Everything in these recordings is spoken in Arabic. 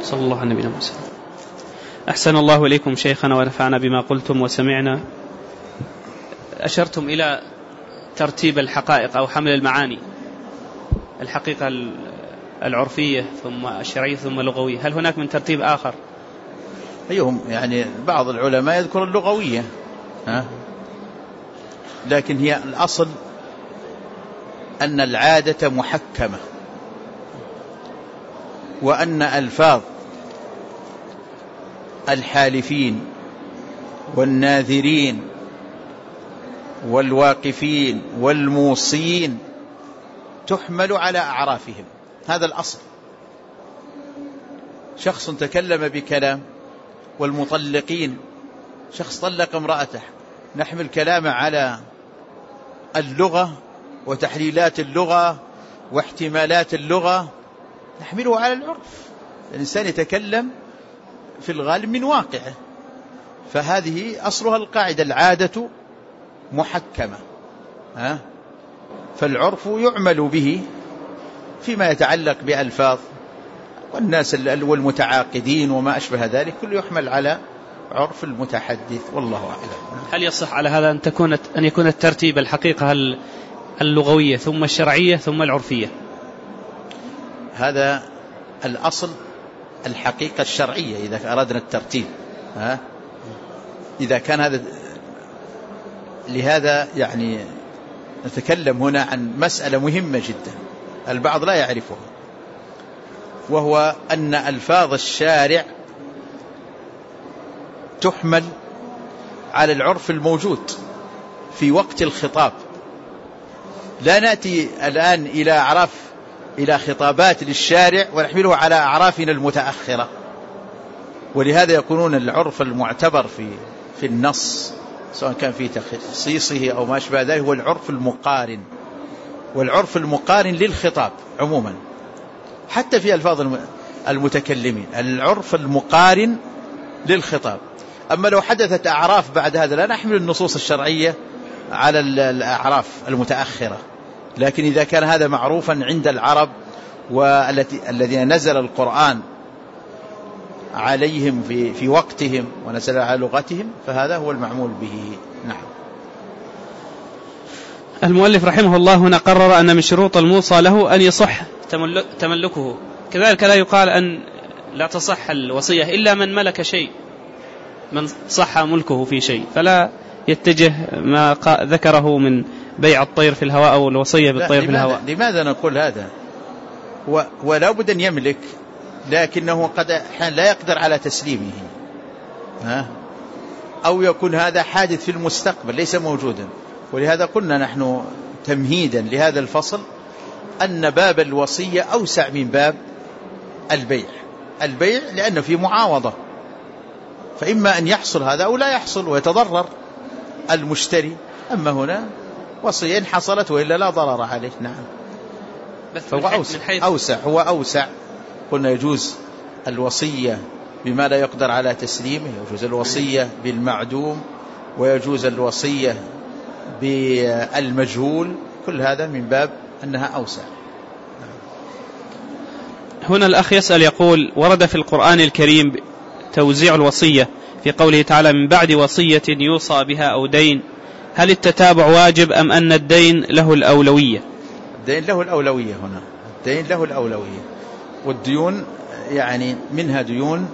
صلى الله على نبينا محمد. أحسن الله إليكم شيخنا ونفعنا بما قلتم وسمعنا. أشرتم إلى ترتيب الحقائق أو حمل المعاني، الحقيقة العرفية ثم الشرعية ثم اللغوية، هل هناك من ترتيب آخر؟ أيهم يعني بعض العلماء يذكر اللغوية، لكن هي الأصل أن العادة محكمة، وأن ألفاظ الحالفين والناذرين والواقفين والموصين تحمل على أعرافهم. هذا الأصل. شخص تكلم بكلام، والمطلقين شخص طلق امرأته، نحمل كلامه على اللغة وتحليلات اللغة واحتمالات اللغة، نحمله على العرف. الإنسان يتكلم في الغالب من واقعه، فهذه أصلها القاعدة، العادة محكمة، فالعرف يعمل به فيما يتعلق بألفاظ والناس والمتعاقدين وما أشبه ذلك، كله يحمل على عرف المتحدث، والله أعلم. هل يصح على هذا أن يكون الترتيب الحقيقة اللغوية ثم الشرعية ثم العرفية؟ هذا الأصل، الحقيقة الشرعية إذا أردنا الترتيب، إذا كان هذا. لهذا يعني نتكلم هنا عن مسألة مهمة جدا البعض لا يعرفها، وهو أن ألفاظ الشارع تحمل على العرف الموجود في وقت الخطاب. لا نأتي الآن إلى خطابات للشارع ونحمله على أعرافنا المتأخرة، ولهذا يكونون العرف المعتبر في النص سواء كان في تخصيصه أو ما أشبه ذلك هو العرف المقارن، والعرف المقارن للخطاب عموما حتى في ألفاظ المتكلمين، العرف المقارن للخطاب. أما لو حدثت أعراف بعد هذا لا نحمل النصوص الشرعية على الأعراف المتأخرة، لكن إذا كان هذا معروفا عند العرب والذين نزل القرآن عليهم في وقتهم ونزل على لغتهم فهذا هو المعمول به. نعم. المؤلف رحمه الله هنا قرر أن من شروط الموصى له أن يصح تملكه، كذلك لا يقال أن لا تصح الوصية إلا من ملك شيء، من صح ملكه في شيء، فلا يتجه ما ذكره من بيع الطير في الهواء أو الوصية بالطير في الهواء. لماذا نقول هذا؟ ولا بد أن يملك، لكنه قد لا يقدر على تسليمه، أو يكون هذا حادث في المستقبل ليس موجودا. ولهذا قلنا نحن تمهيدا لهذا الفصل أن باب الوصية أوسع من باب البيع لأنه في معاوضة، فإما أن يحصل هذا أو لا يحصل ويتضرر المشتري. أما هنا وصية إن حصلت وإلا لا ضرر عليه. نعم. فهو أوسع. قلنا يجوز الوصية بما لا يقدر على تسليمه، يجوز الوصية بالمعدوم، ويجوز الوصية بالمجهول، كل هذا من باب أنها أوسع. هنا الأخ يسأل يقول: ورد في القرآن الكريم توزيع الوصية في قوله تعالى: من بعد وصية يوصى بها أو دين، هل التتابع واجب أم أن الدين له الأولوية؟ الدين له الأولوية هنا، الدين له الأولوية، والديون يعني منها ديون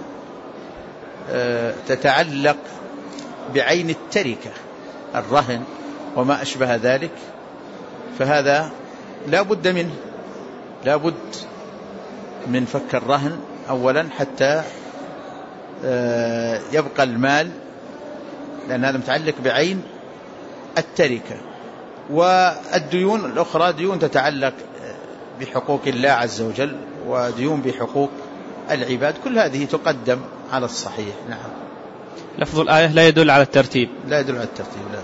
تتعلق بعين التركة، الرهن وما أشبه ذلك، فهذا لا بد منه، لا بد من فك الرهن أولا حتى يبقى المال، لأن هذا متعلق بعين التركة. والديون الأخرى ديون تتعلق بحقوق الله عز وجل وديون بحقوق العباد، كل هذه تقدم على الصحيح. نعم. لفظ الآية لا يدل على الترتيب، لا يدل على الترتيب، لا.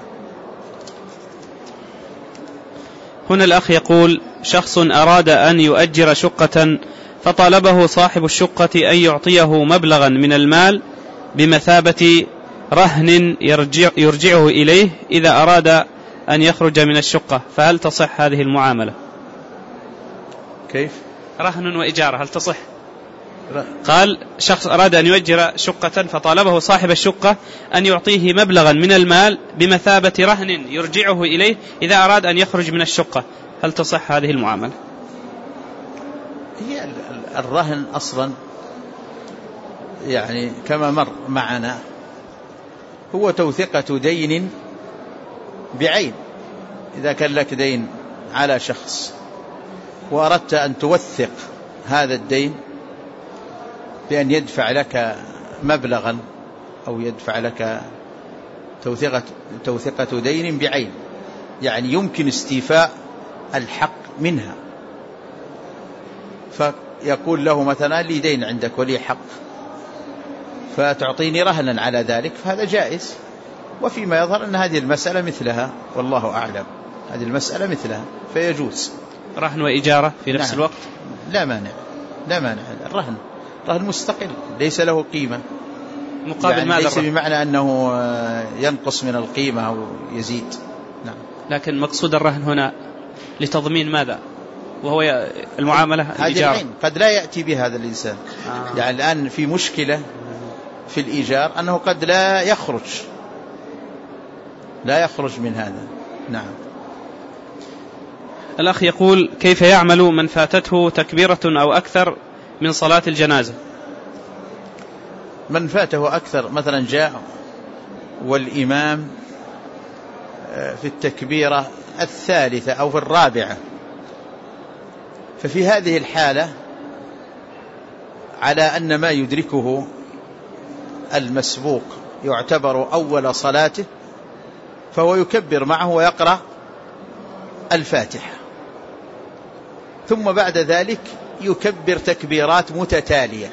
هنا الأخ يقول: شخص أراد أن يؤجر شقة فطالبه صاحب الشقة أن يعطيه مبلغا من المال بمثابة رهن يرجعه إليه إذا أراد أن يخرج من الشقة، فهل تصح هذه المعاملة؟ كيف؟ رهن وإجارة هل تصح؟ قال شخص أراد أن يؤجر شقة فطالبه صاحب الشقة أن يعطيه مبلغا من المال بمثابة رهن يرجعه إليه إذا أراد أن يخرج من الشقة، هل تصح هذه المعاملة؟ هي الرهن أصلا يعني كما مر معنا هو توثيقة دين بعين. إذا كان لك دين على شخص وأردت أن توثق هذا الدين بأن يدفع لك مبلغا أو يدفع لك توثيقة دين بعين، يعني يمكن استيفاء الحق منها، فيقول له مثلا لي دين عندك ولي حق فتعطيني رهنا على ذلك، فهذا جائز. وفيما يظهر أن هذه المسألة مثلها والله أعلم، هذه المسألة مثلها فيجوز. رهن وإجارة في نفس الوقت لا مانع، لا مانع. الرهن رهن مستقل ليس له قيمة مقابل يعني ماذا؟ ليس بمعنى أنه ينقص من القيمة أو يزيد. نعم. لكن مقصود الرهن هنا لتضمين ماذا؟ وهو المعاملة الإيجار قد لا يأتي بهذا الإنسان. يعني الآن في مشكلة في الإيجار أنه قد لا يخرج من هذا. نعم. الأخ يقول كيف يعمل من فاتته تكبيرة أو أكثر من صلاة الجنازة؟ من فاته أكثر مثلا جاء والإمام في التكبيرة الثالثة أو في الرابعة، ففي هذه الحالة على أن ما يدركه المسبوق يعتبر أول صلاته، فهو يكبر معه ويقرأ الفاتحة، ثم بعد ذلك يكبر تكبيرات متتالية.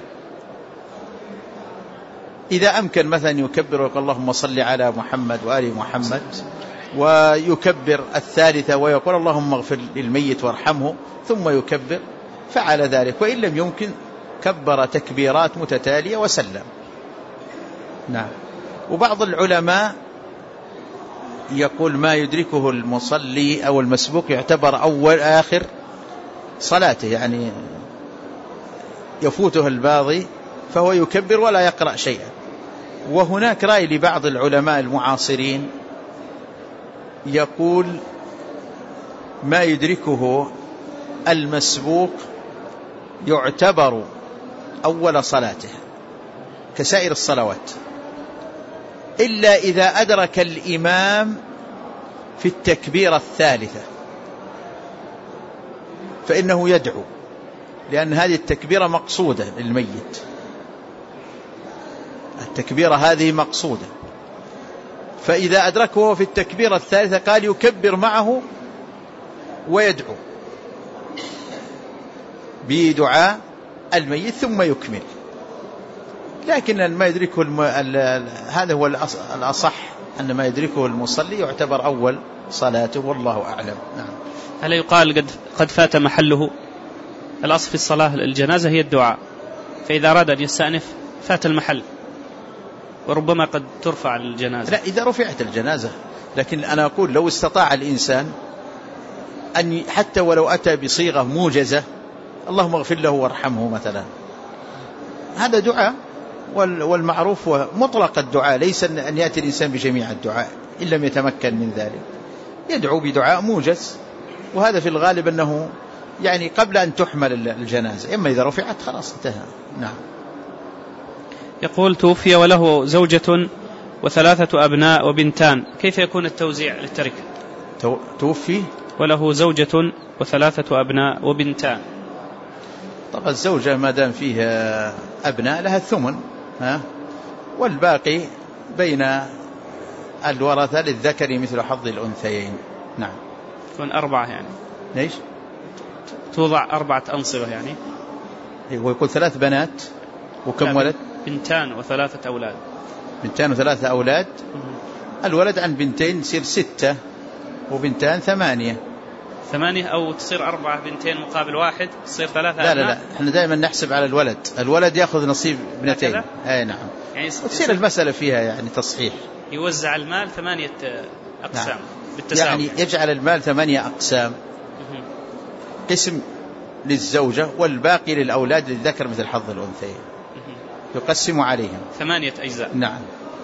إذا أمكن مثلا يكبر ويقول اللهم صل على محمد وآل محمد، ويكبر الثالثة ويقول اللهم اغفر للميت وارحمه، ثم يكبر، فعل ذلك. وإن لم يمكن كبر تكبيرات متتالية وسلم. نعم. وبعض العلماء يقول ما يدركه المصلي أو المسبوق يعتبر أول آخر صلاته، يعني يفوته الباقي فهو يكبر ولا يقرأ شيئا. وهناك رأي لبعض العلماء المعاصرين يقول ما يدركه المسبوق يعتبر أول صلاته كسائر الصلوات، إلا إذا أدرك الإمام في التكبيرة الثالثة فإنه يدعو، لأن هذه التكبيرة مقصودة للميت، التكبيرة هذه مقصودة. فإذا أدركه في التكبيرة الثالثة قال يكبر معه ويدعو بدعاء الميت ثم يكمل. لكن ما يدركه هذا هو الأصح، أن ما يدركه المصلي يعتبر أول صلاته والله أعلم. نعم. هل يقال قد فات محله؟ الأصل في الصلاة الجنازة هي الدعاء، فإذا أراد أن يستأنف فات المحل، وربما قد ترفع الجنازة. لا، إذا رفعت الجنازة. لكن أنا أقول لو استطاع الإنسان أن حتى ولو أتى بصيغة موجزة اللهم اغفر له وارحمه مثلا، هذا دعاء، والمعروف هو مطلق الدعاء، ليس أن يأتي الإنسان بجميع الدعاء إن لم يتمكن من ذلك، يدعو بدعاء موجز. وهذا في الغالب أنه يعني قبل أن تحمل الجنازة، إما إذا رفعت خلاص انتهى. نعم. يقول توفي وله زوجة وثلاثة أبناء وبنتان، كيف يكون التوزيع للتركة؟ توفي وله زوجة وثلاثة أبناء وبنتان. طبعا الزوجة ما دام فيها أبناء لها الثمن، والباقي بين الورثة للذكر مثل حظ الأنثيين. نعم. تكون أربعة يعني. ليش؟ توضع 4 أنصبة يعني. ويقول 3 بنات وكم ولد؟ بنتان و3 أولاد. بنتان و3 أولاد. الولد عن بنتين يصير 6 وبنتان 8. 8 أو تصير 4 بنتين مقابل 1 تصير 3 لا لا لا، احنا دائما نحسب على الولد يأخذ نصيب بنتين. أي نعم. يعني وتصير المسألة فيها يعني تصحيح. يوزع المال 8 أقسام. نعم. بالتساوي. يعني يجعل المال 8 أقسام. قسم للزوجة والباقي للأولاد للذكر مثل حظ الأنثيين، يقسم عليهم 8 أجزاء. نعم.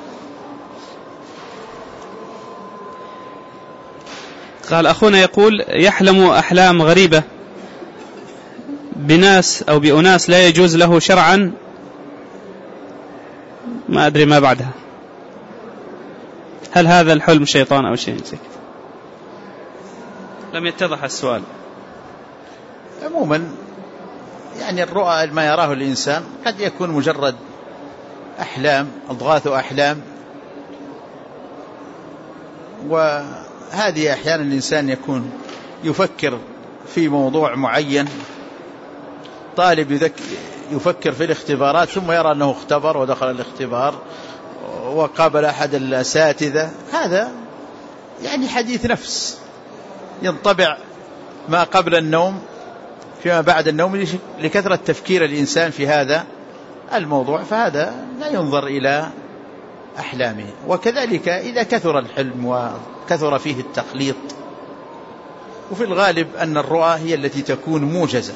قال أخونا يقول يحلم أحلام غريبة بناس أو بأناس لا يجوز له شرعا، ما أدري ما بعدها، هل هذا الحلم شيطان أو شيء زي كذا؟ لم يتضح السؤال. عموما يعني الرؤى ما يراه الإنسان قد يكون مجرد أحلام، أضغاث أحلام، وهذه أحيانا الإنسان يكون يفكر في موضوع معين، طالب يفكر في الاختبارات ثم يرى أنه اختبر ودخل الاختبار وقابل أحد الأساتذة، هذا يعني حديث نفس ينطبع ما قبل النوم فيما بعد النوم لكثرة تفكير الإنسان في هذا الموضوع، فهذا لا ينظر إلى أحلامه. وكذلك إذا كثر الحلم وكثر فيه التخليط، وفي الغالب أن الرؤى هي التي تكون موجزة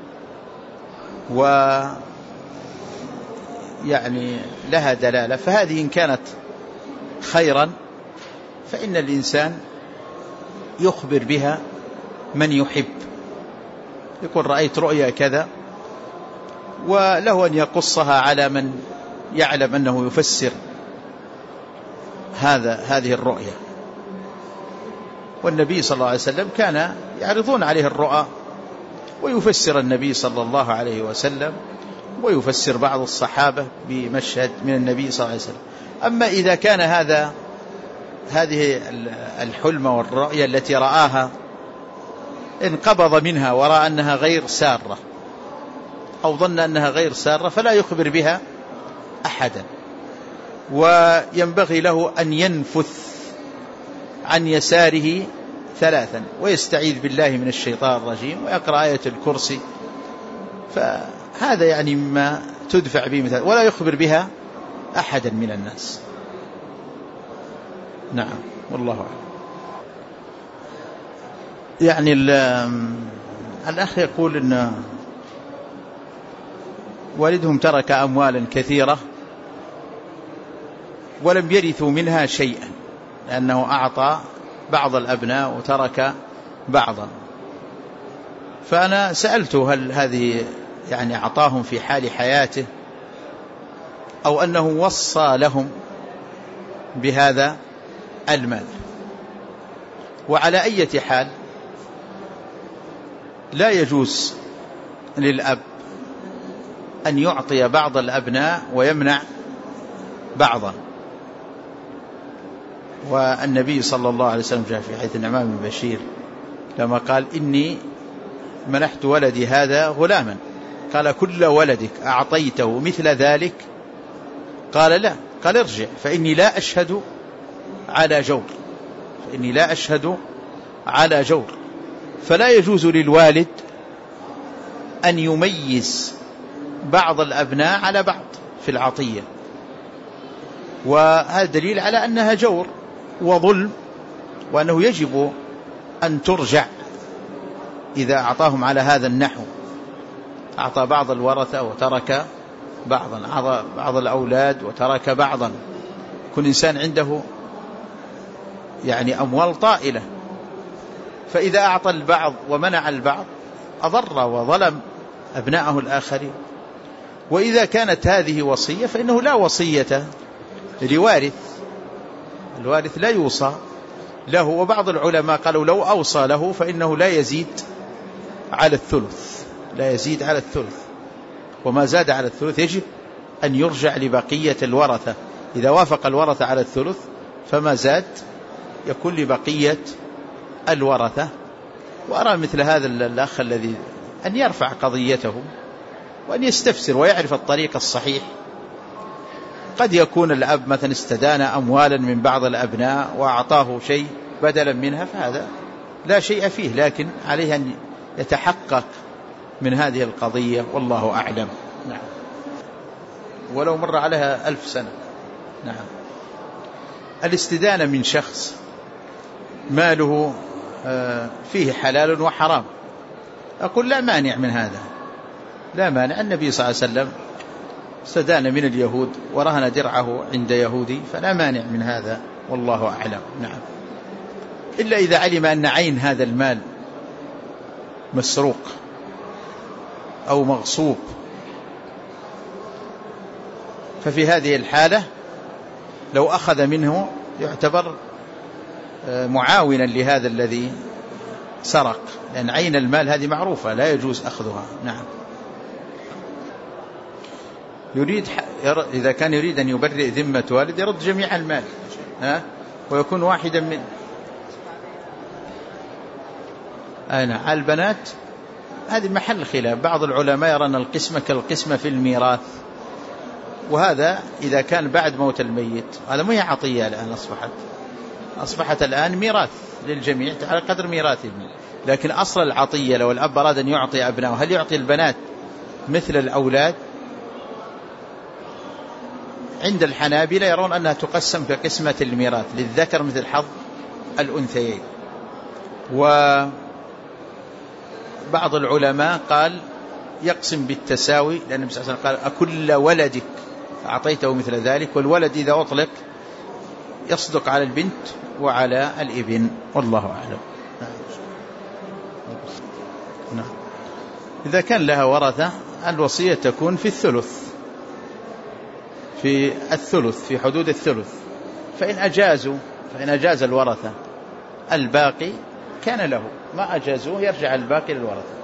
ويعني لها دلالة، فهذه إن كانت خيرا فإن الإنسان يخبر بها من يحب، يقول رأيت رؤيا كذا، وله أن يقصها على من يعلم أنه يفسر هذه الرؤيا. والنبي صلى الله عليه وسلم كان يعرضون عليه الرؤى ويفسر النبي صلى الله عليه وسلم، ويفسر بعض الصحابة بمشهد من النبي صلى الله عليه وسلم. أما إذا كان هذه الحلم والرؤيا التي رآها انقبض منها ورأى أنها غير سارة أو ظن أنها غير سارة فلا يخبر بها أحدا، وينبغي له أن ينفث عن يساره 3 ويستعيذ بالله من الشيطان الرجيم ويقرأ آية الكرسي، فهذا يعني مما تدفع به مثال، ولا يخبر بها أحدا من الناس. نعم والله أعلم. يعني الأخ يقول أن والدهم ترك أموالا كثيرة ولم يرثوا منها شيئا، لأنه أعطى بعض الأبناء وترك بعضا. فأنا سألته هل هذه يعني أعطاهم في حال حياته أو أنه وصى لهم بهذا المال؟ وعلى أي حال لا يجوز للأب أن يعطي بعض الأبناء ويمنع بعضا. والنبي صلى الله عليه وسلم جاء في حديث النعمان بن بشير لما قال إني منحت ولدي هذا غلاما، قال كل ولدك أعطيته مثل ذلك؟ قال لا، قال ارجع فإني لا أشهد على جور، فإني لا أشهد على جور. فلا يجوز للوالد أن يميز بعض الأبناء على بعض في العطية، وهذا دليل على أنها جور وظلم، وأنه يجب أن ترجع إذا أعطاهم على هذا النحو، أعطى بعض الورثة وترك بعضا، أعطى بعض الأولاد وترك بعضا. كل إنسان عنده يعني أموال طائلة، فإذا أعطى البعض ومنع البعض أضر وظلم أبناءه الآخرين. وإذا كانت هذه وصية فإنه لا وصية لوارث، الوارث لا يوصى له. وبعض العلماء قالوا لو أوصى له فإنه لا يزيد على الثلث، لا يزيد على الثلث، وما زاد على الثلث يجب أن يرجع لبقية الورثة. إذا وافق الورثة على الثلث فما زاد يكون لبقية الورثة. وأرى مثل هذا الأخ الذي أن يرفع قضيته وأن يستفسر ويعرف الطريق الصحيح. قد يكون الأب مثلا استدان أموالا من بعض الأبناء وأعطاه شيء بدلا منها، فهذا لا شيء فيه، لكن عليه أن يتحقق من هذه القضية والله أعلم. نعم. ولو مر عليها 1000 سنة. نعم. الاستدانة من شخص ماله فيه حلال وحرام، أقول لا مانع من هذا، لا مانع. النبي صلى الله عليه وسلم استدان من اليهود ورهن درعه عند يهودي، فلا مانع من هذا، والله أعلم. نعم. إلا إذا علم أن عين هذا المال مسروق أو مغصوب، ففي هذه الحالة لو أخذ منه يعتبر معاونا لهذا الذي سرق، لأن عين المال هذه معروفة لا يجوز أخذها. نعم. إذا كان يريد أن يبرئ ذمة والد يرد جميع المال ويكون واحدا من البنات. هذه محل خلاف، بعض العلماء يرى أن القسمة كالقسمة في الميراث، وهذا إذا كان بعد موت الميت، هذا ما هي عطية الآن، أصبحت الآن ميراث للجميع على قدر ميراثهم. لكن أصل العطية لو الأب أراد أن يعطي أبنائه، هل يعطي البنات مثل الأولاد؟ عند الحنابلة يرون أنها تقسم كقسمة الميراث، للذكر مثل حظ الأنثيين. وبعض العلماء قال يقسم بالتساوي، لأن النبي صلى الله عليه وسلم قال أكل ولدك أعطيته مثل ذلك، والولد إذا أطلق يصدق على البنت وعلى الابن، والله أعلم. نعم. إذا كان لها ورثة الوصية تكون في الثلث، في حدود الثلث. فإن أجاز الورثة الباقي كان له، ما أجازوه يرجع الباقي للورثة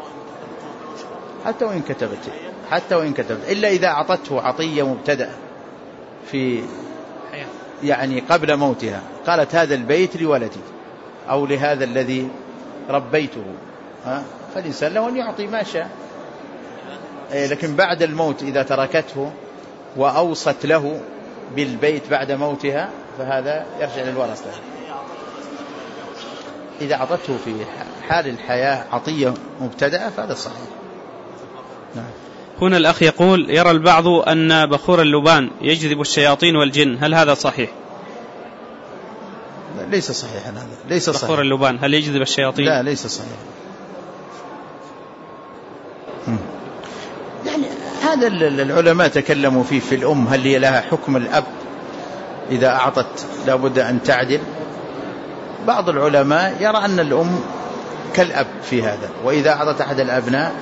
حتى وإن كتبت، إلا إذا أعطته عطية مبتدأة في يعني قبل موتها، قالت هذا البيت لولدي أو لهذا الذي ربيته، فالإنسان له أن يعطي ما شاء. لكن بعد الموت إذا تركته وأوصت له بالبيت بعد موتها فهذا يرجع للورثة. إذا أعطته في حال الحياة عطية مبتدأة فهذا صحيح. نعم. هنا الأخ يقول يرى البعض أن بخور اللبان يجذب الشياطين والجن، هل هذا صحيح؟ ليس صحيحا، هذا ليس صحيح. بخور اللبان هل يجذب الشياطين؟ لا، ليس صحيح. يعني هذا العلماء تكلموا فيه في الأم، هل هي لها حكم الأب إذا أعطت لابد أن تعدل؟ بعض العلماء يرى أن الأم كالأب في هذا، وإذا أعطت أحد الأبناء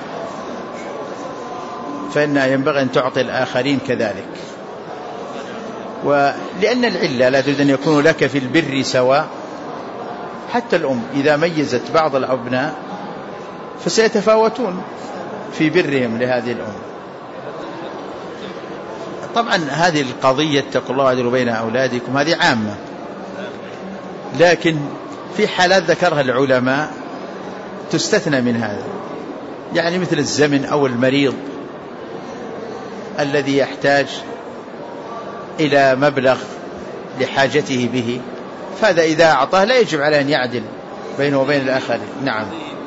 فإنها ينبغي أن تعطي الآخرين كذلك. ولأن العلة لا تريد أن يكون لك في البر سواء، حتى الأم إذا ميزت بعض الأبناء فسيتفاوتون في برهم لهذه الأم. طبعا هذه القضية اتقوا الله واعدلوا بين أولادكم هذه عامة، لكن في حالات ذكرها العلماء تستثنى من هذا، يعني مثل الزمن أو المريض الذي يحتاج إلى مبلغ لحاجته به، فهذا إذا أعطاه لا يجب عليه أن يعدل بينه وبين الآخرين. نعم.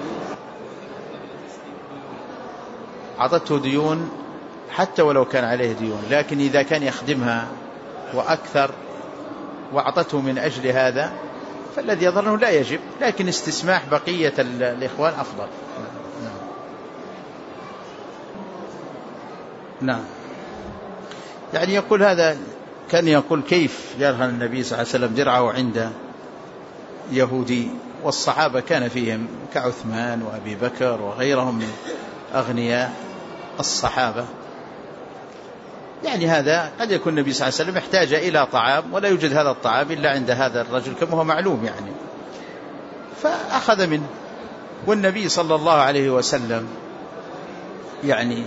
أعطته ديون حتى ولو كان عليه ديون، لكن إذا كان يخدمها وأكثر وأعطته من أجل هذا فالذي يظن أنه لا يجب، لكن استسماح بقية الإخوان أفضل. نعم. يعني يقول هذا كان يقول كيف يرهن النبي صلى الله عليه وسلم درعه عند يهودي، والصحابة كان فيهم كعثمان وأبي بكر وغيرهم من أغنياء الصحابة. يعني هذا قد يكون النبي صلى الله عليه وسلم احتاج إلى طعام ولا يوجد هذا الطعام إلا عند هذا الرجل كما هو معلوم يعني، فأخذ منه. والنبي صلى الله عليه وسلم يعني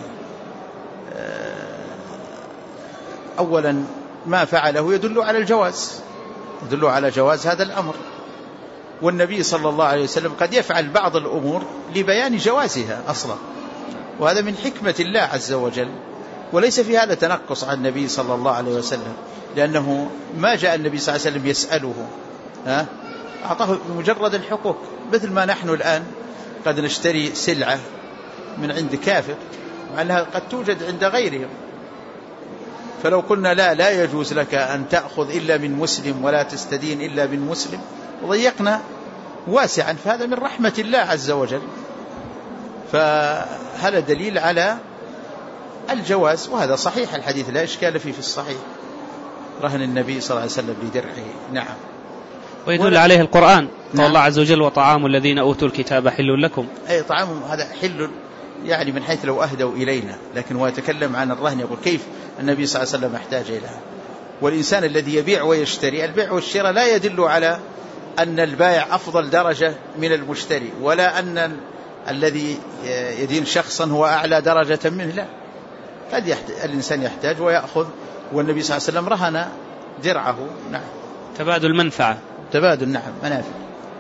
أولا ما فعله يدل على جواز هذا الأمر، والنبي صلى الله عليه وسلم قد يفعل بعض الأمور لبيان جوازها أصلا، وهذا من حكمة الله عز وجل، وليس في هذا تنقص عن النبي صلى الله عليه وسلم، لأنه ما جاء النبي صلى الله عليه وسلم يسأله، أعطاه بمجرد الحقوق. مثل ما نحن الآن قد نشتري سلعة من عند كافر مع أنها قد توجد عند غيرهم، فلو قلنا لا يجوز لك أن تأخذ إلا من مسلم ولا تستدين إلا من مسلم وضيقنا واسعا، فهذا من رحمة الله عز وجل. فهذا دليل على الجواز، وهذا صحيح الحديث لا إشكال فيه في الصحيح، رهن النبي صلى الله عليه وسلم بدرعه. نعم. ويدل عليه القرآن قال الله عز وجل وطعام الذين أوتوا الكتاب حل لكم. أي طعام هذا حل يعني من حيث لو أهدوا إلينا، لكن هو يتكلم عن الرهن، يقول كيف النبي صلى الله عليه وسلم احتاج إليها. والإنسان الذي يبيع ويشتري، البيع والشراء لا يدل على أن البائع أفضل درجة من المشتري، ولا أن الذي يدين شخصا هو أعلى درجة منه، لا، قد الإنسان يحتاج ويأخذ، والنبي صلى الله عليه وسلم رهن درعه. نعم. تبادل منفعة. تبادل، نعم، منافع.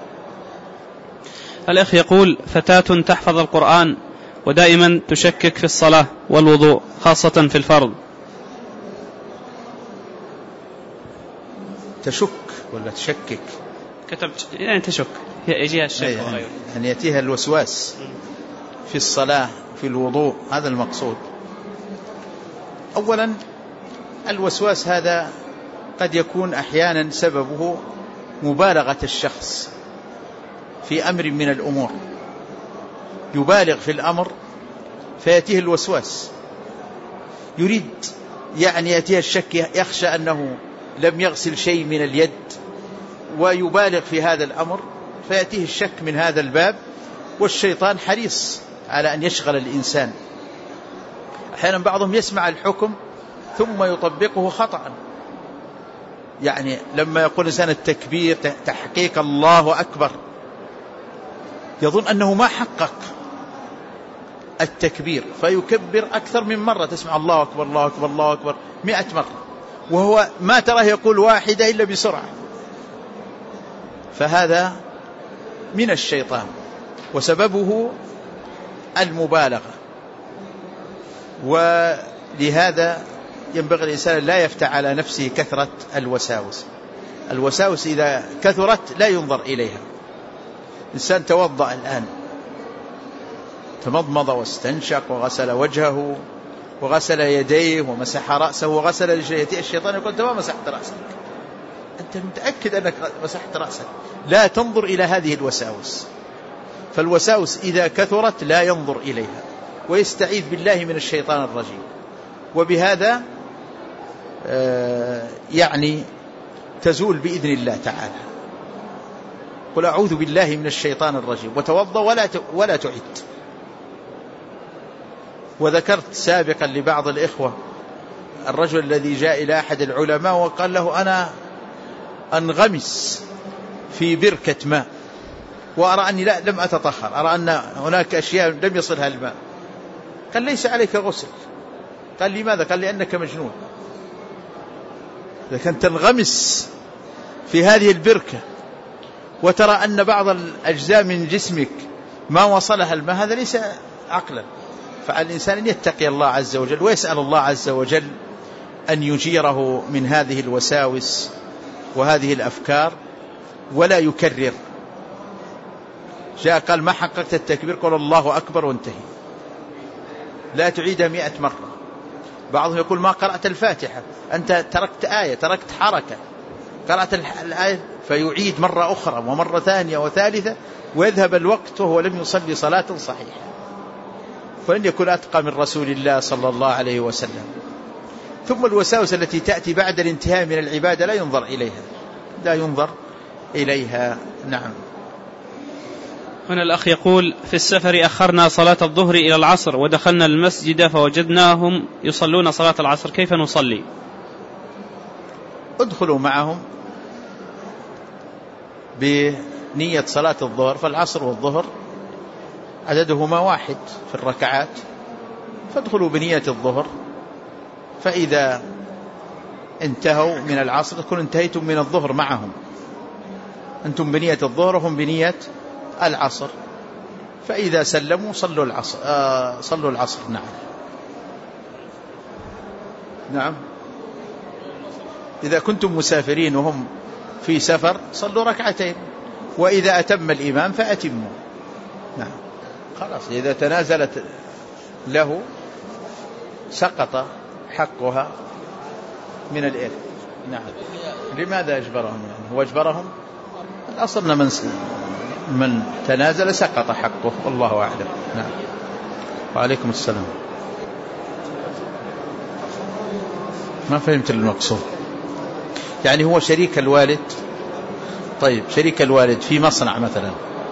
الأخ يقول فتاة تحفظ القرآن ودائما تشكك في الصلاة والوضوء خاصة في الفرض. تشك ولا تشكك؟ كتبت يعني تشك، يجيها الشك وغيره، يعني يأتيها الوسواس في الصلاة في الوضوء، هذا المقصود. أولا الوسواس هذا قد يكون أحيانا سببه مبالغة الشخص في أمر من الأمور، يبالغ في الأمر فيأتيه الوسواس، يريد يعني يأتيه الشك، يخشى أنه لم يغسل شيء من اليد ويبالغ في هذا الأمر فيأتيه الشك من هذا الباب، والشيطان حريص على أن يشغل الإنسان. أحيانا بعضهم يسمع الحكم ثم يطبقه خطأ، يعني لما يقول الإنسان التكبير تحقيق الله أكبر، يظن أنه ما حقق التكبير فيكبر أكثر من مرة، تسمع الله أكبر الله أكبر الله أكبر 100 مرة، وهو ما تراه يقول واحدة إلا بسرعة، فهذا من الشيطان وسببه المبالغة. ولهذا ينبغي الإنسان لا يفتح على نفسه كثرة الوساوس. الوساوس إذا كثرت لا ينظر إليها. إنسان توضأ الآن، تمضمض واستنشق وغسل وجهه وغسل يديه ومسح رأسه وغسل رجليه، الشيطان يقول أنت ما مسحت رأسك، أنت متأكد أنك مسحت رأسك، لا تنظر إلى هذه الوساوس. فالوساوس إذا كثرت لا ينظر إليها ويستعيذ بالله من الشيطان الرجيم، وبهذا يعني تزول بإذن الله تعالى. قل أعوذ بالله من الشيطان الرجيم وتوضأ ولا تعد. وذكرت سابقا لبعض الإخوة الرجل الذي جاء إلى أحد العلماء وقال له أنا أنغمس في بركة ماء وأرى أني لم أتطهر، أرى أن هناك أشياء لم يصلها الماء. قال ليس عليك غسل. قال لماذا؟ قال لأنك مجنون. إذا كنت تنغمس في هذه البركة وترى أن بعض الأجزاء من جسمك ما وصلها الماء، هذا ليس عقلا. فعلى الإنسان أن يتقي الله عز وجل ويسأل الله عز وجل أن يجيره من هذه الوساوس وهذه الأفكار ولا يكرر. جاء قال ما حققت التكبير، قال الله أكبر وانتهي، لا تعيدها 100 مرة. بعضهم يقول ما قرأت الفاتحة، أنت تركت آية، تركت حركة، قرأت الآية، فيعيد مرة أخرى ومرة ثانية وثالثة، ويذهب الوقت وهو لم يصلي صلاة صحيحة. فإن يكون أتقى من رسول الله صلى الله عليه وسلم. ثم الوساوس التي تأتي بعد الانتهاء من العبادة لا ينظر إليها، لا ينظر إليها. نعم. هنا الأخ يقول في السفر أخرنا صلاة الظهر إلى العصر ودخلنا المسجد فوجدناهم يصلون صلاة العصر، كيف نصلي؟ ادخلوا معهم بنية صلاة الظهر، فالعصر والظهر عددهما واحد في الركعات، فادخلوا بنية الظهر، فإذا انتهوا من العصر تكون انتهيتم من الظهر معهم، أنتم بنية الظهر وهم بنية العصر، فإذا سلموا صلوا العصر. صلوا العصر. نعم. نعم. إذا كنتم مسافرين وهم في سفر صلوا ركعتين، وإذا أتم الإمام فأتموا. نعم. خلاص، إذا تنازلت له سقط حقها من الإرث. نعم. لماذا أجبرهم؟ يعني هو أجبرهم؟ الأصل من تنازل سقط حقه، والله أعلم. نعم. وعليكم السلام. ما فهمت المقصود. يعني هو شريك الوالد. طيب شريك الوالد في مصنع مثلا،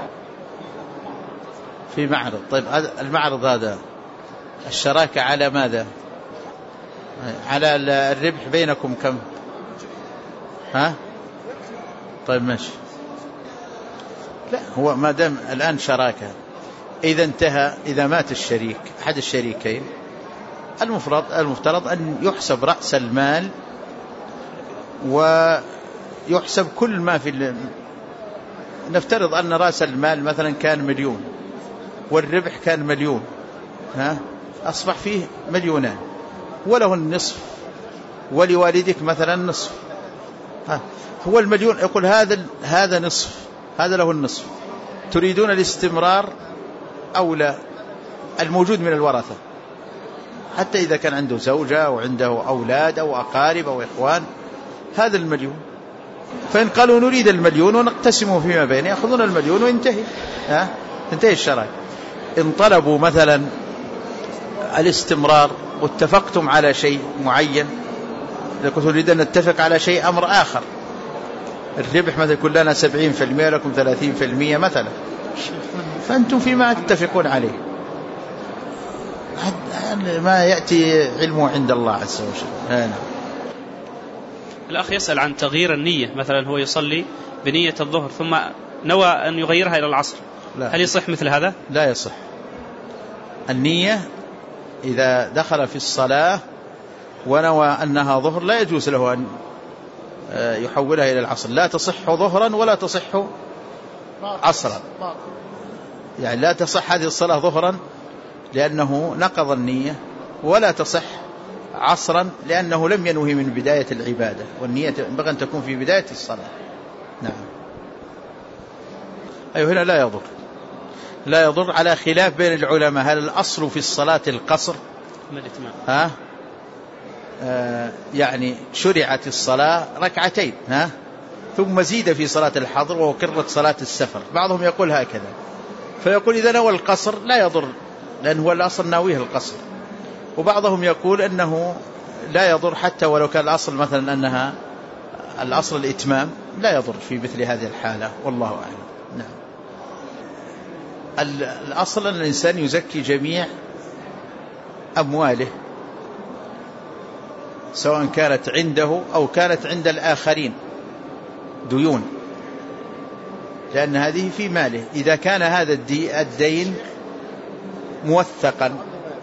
في معرض. طيب المعرض هذا الشراكة على ماذا؟ على الربح بينكم كم؟ ها؟ طيب ماشي. لا، هو ما دام الآن شراكة، إذا انتهى، إذا مات الشريك أحد الشريكين، المفترض أن يحسب رأس المال ويحسب كل ما في نفترض أن رأس المال مثلا كان 1,000,000 والربح كان 1,000,000، أصبح فيه 2,000,000 وله النصف ولوالدك مثلا نصف. هو 1,000,000 يقول هذا نصف، هذا له النصف. تريدون الاستمرار أو لا؟ الموجود من الورثة، حتى إذا كان عنده زوجة أو عنده أولاد أو أقارب أو إخوان، هذا 1,000,000. فإن قالوا نريد 1,000,000 ونقتسمه فيما بين، يأخذون 1,000,000 وينتهي، تنتهي الشراكة. إن طلبوا مثلا الاستمرار واتفقتم على شيء معين، إذا كنتم نريد أن نتفق على شيء أمر آخر، الربح مثلا يكون لنا 70% لكم 30% مثلا، فأنتم فيما تتفقون عليه، ما يأتي علمه عند الله عز وجل. الأخ يسأل عن تغيير النية، مثلا هو يصلي بنية الظهر ثم نوى أن يغيرها إلى العصر، هل يصح مثل هذا؟ لا يصح. النية إذا دخل في الصلاة ونوى أنها ظهر لا يجوز له أن يحولها إلى العصر، لا تصح ظهرا ولا تصح عصرا. يعني لا تصح هذه الصلاة ظهرا لأنه نقض النية، ولا تصح عصرا لأنه لم ينوي من بداية العبادة، والنية ينبغي أن تكون في بداية الصلاة. نعم. أيوه، هنا لا يضر على خلاف بين العلماء، هل الأصل في الصلاة القصر؟ يعني شرعت الصلاة ركعتين ثم زيد في صلاة الحضر وكرت صلاة السفر. بعضهم يقول هكذا، فيقول إذا نوى القصر لا يضر لأن هو الأصل ناويه القصر. وبعضهم يقول أنه لا يضر حتى ولو كان الأصل مثلا أنها الأصل الإتمام، لا يضر في مثل هذه الحالة، والله أعلم. نعم. الأصل أن الإنسان يزكي جميع أمواله سواء كانت عنده أو كانت عند الآخرين ديون، لأن هذه في ماله. إذا كان هذا الدين موثقا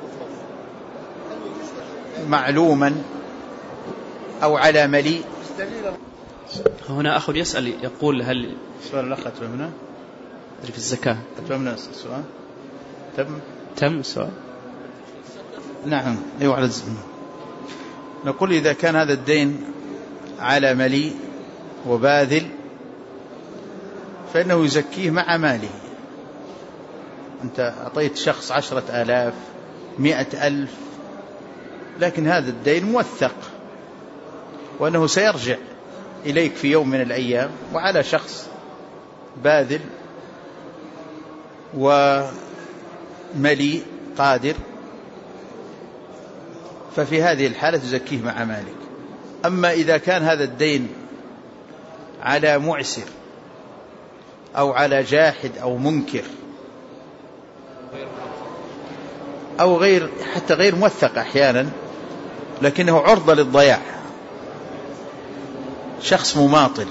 معلوما أو على مليء. هنا أخ يسأل يقول هل سؤال الأخ أتفهمنا في الزكاة؟ أتفهمنا السؤال؟ تم السؤال. نعم. أيوة على الزمن. نقول إذا كان هذا الدين على مليء وباذل فإنه يزكيه مع ماله. أنت أعطيت شخص 10,000 100,000، لكن هذا الدين موثق وأنه سيرجع إليك في يوم من الأيام، وعلى شخص باذل ومليء قادر، ففي هذه الحالة تزكيه مع مالك. أما إذا كان هذا الدين على معسر أو على جاحد أو منكر أو حتى غير موثق أحيانا، لكنه عرضة للضياع، شخص مماطل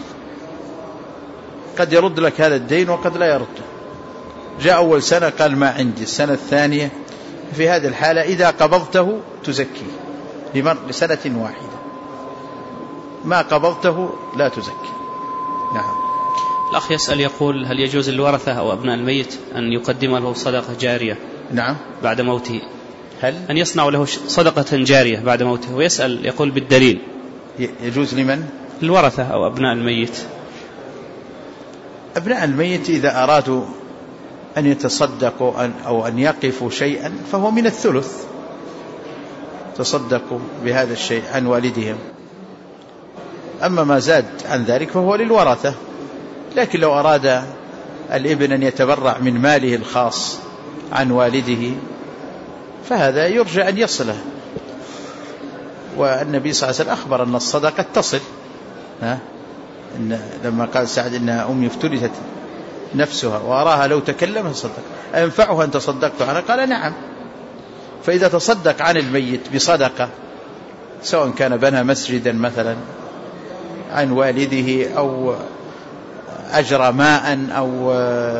قد يرد لك هذا الدين وقد لا يرده. جاء أول سنة قال ما عندي، السنة الثانية، في هذه الحالة إذا قبضته تزكيه لسنة واحدة، ما قبضته لا تزكي. نعم. الأخ يسأل يقول هل يجوز للورثة أو أبناء الميت أن يقدم له صدقة جارية نعم بعد موته؟ هل أن يصنع له صدقة جارية بعد موته؟ ويسأل يقول بالدليل. يجوز لمن؟ الورثة أو أبناء الميت. أبناء الميت إذا أرادوا أن يتصدقوا أو أن يقفوا شيئا فهو من الثلث، تصدقوا بهذا الشيء عن والدهم. أما ما زاد عن ذلك فهو للورثة. لكن لو أراد الابن أن يتبرع من ماله الخاص عن والده فهذا يرجى أن يصله. والنبي صلى الله عليه وسلم أخبر أن الصدقة تصل، لما قال سعد إن أمي افتلتت نفسها وأراها لو تكلم صدق أينفعها أن تصدقت عنها؟ قال نعم. فإذا تصدق عن الميت بصدقة، سواء كان بنى مسجدا مثلا عن والده، أو أجرى ماء، أو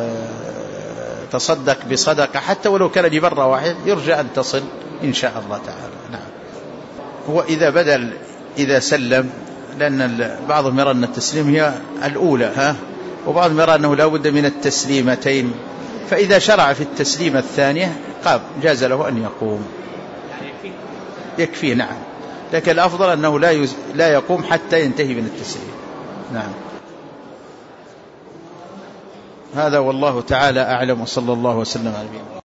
تصدق بصدقة حتى ولو كان لمرة واحد، يرجى أن تصل إن شاء الله تعالى. نعم. هو إذا بدل إذا سلم، لأن بعضهم يرى أن التسليم هي الأولى، وبعضهم يرى أنه لا بد من التسليمتين، فإذا شرع في التسليمة الثانية قام جاز له أن يقوم، يكفيه. نعم. لكن الأفضل أنه لا يقوم حتى ينتهي من التسليم. نعم. هذا والله تعالى أعلم، وصلى الله وسلم على نبينا.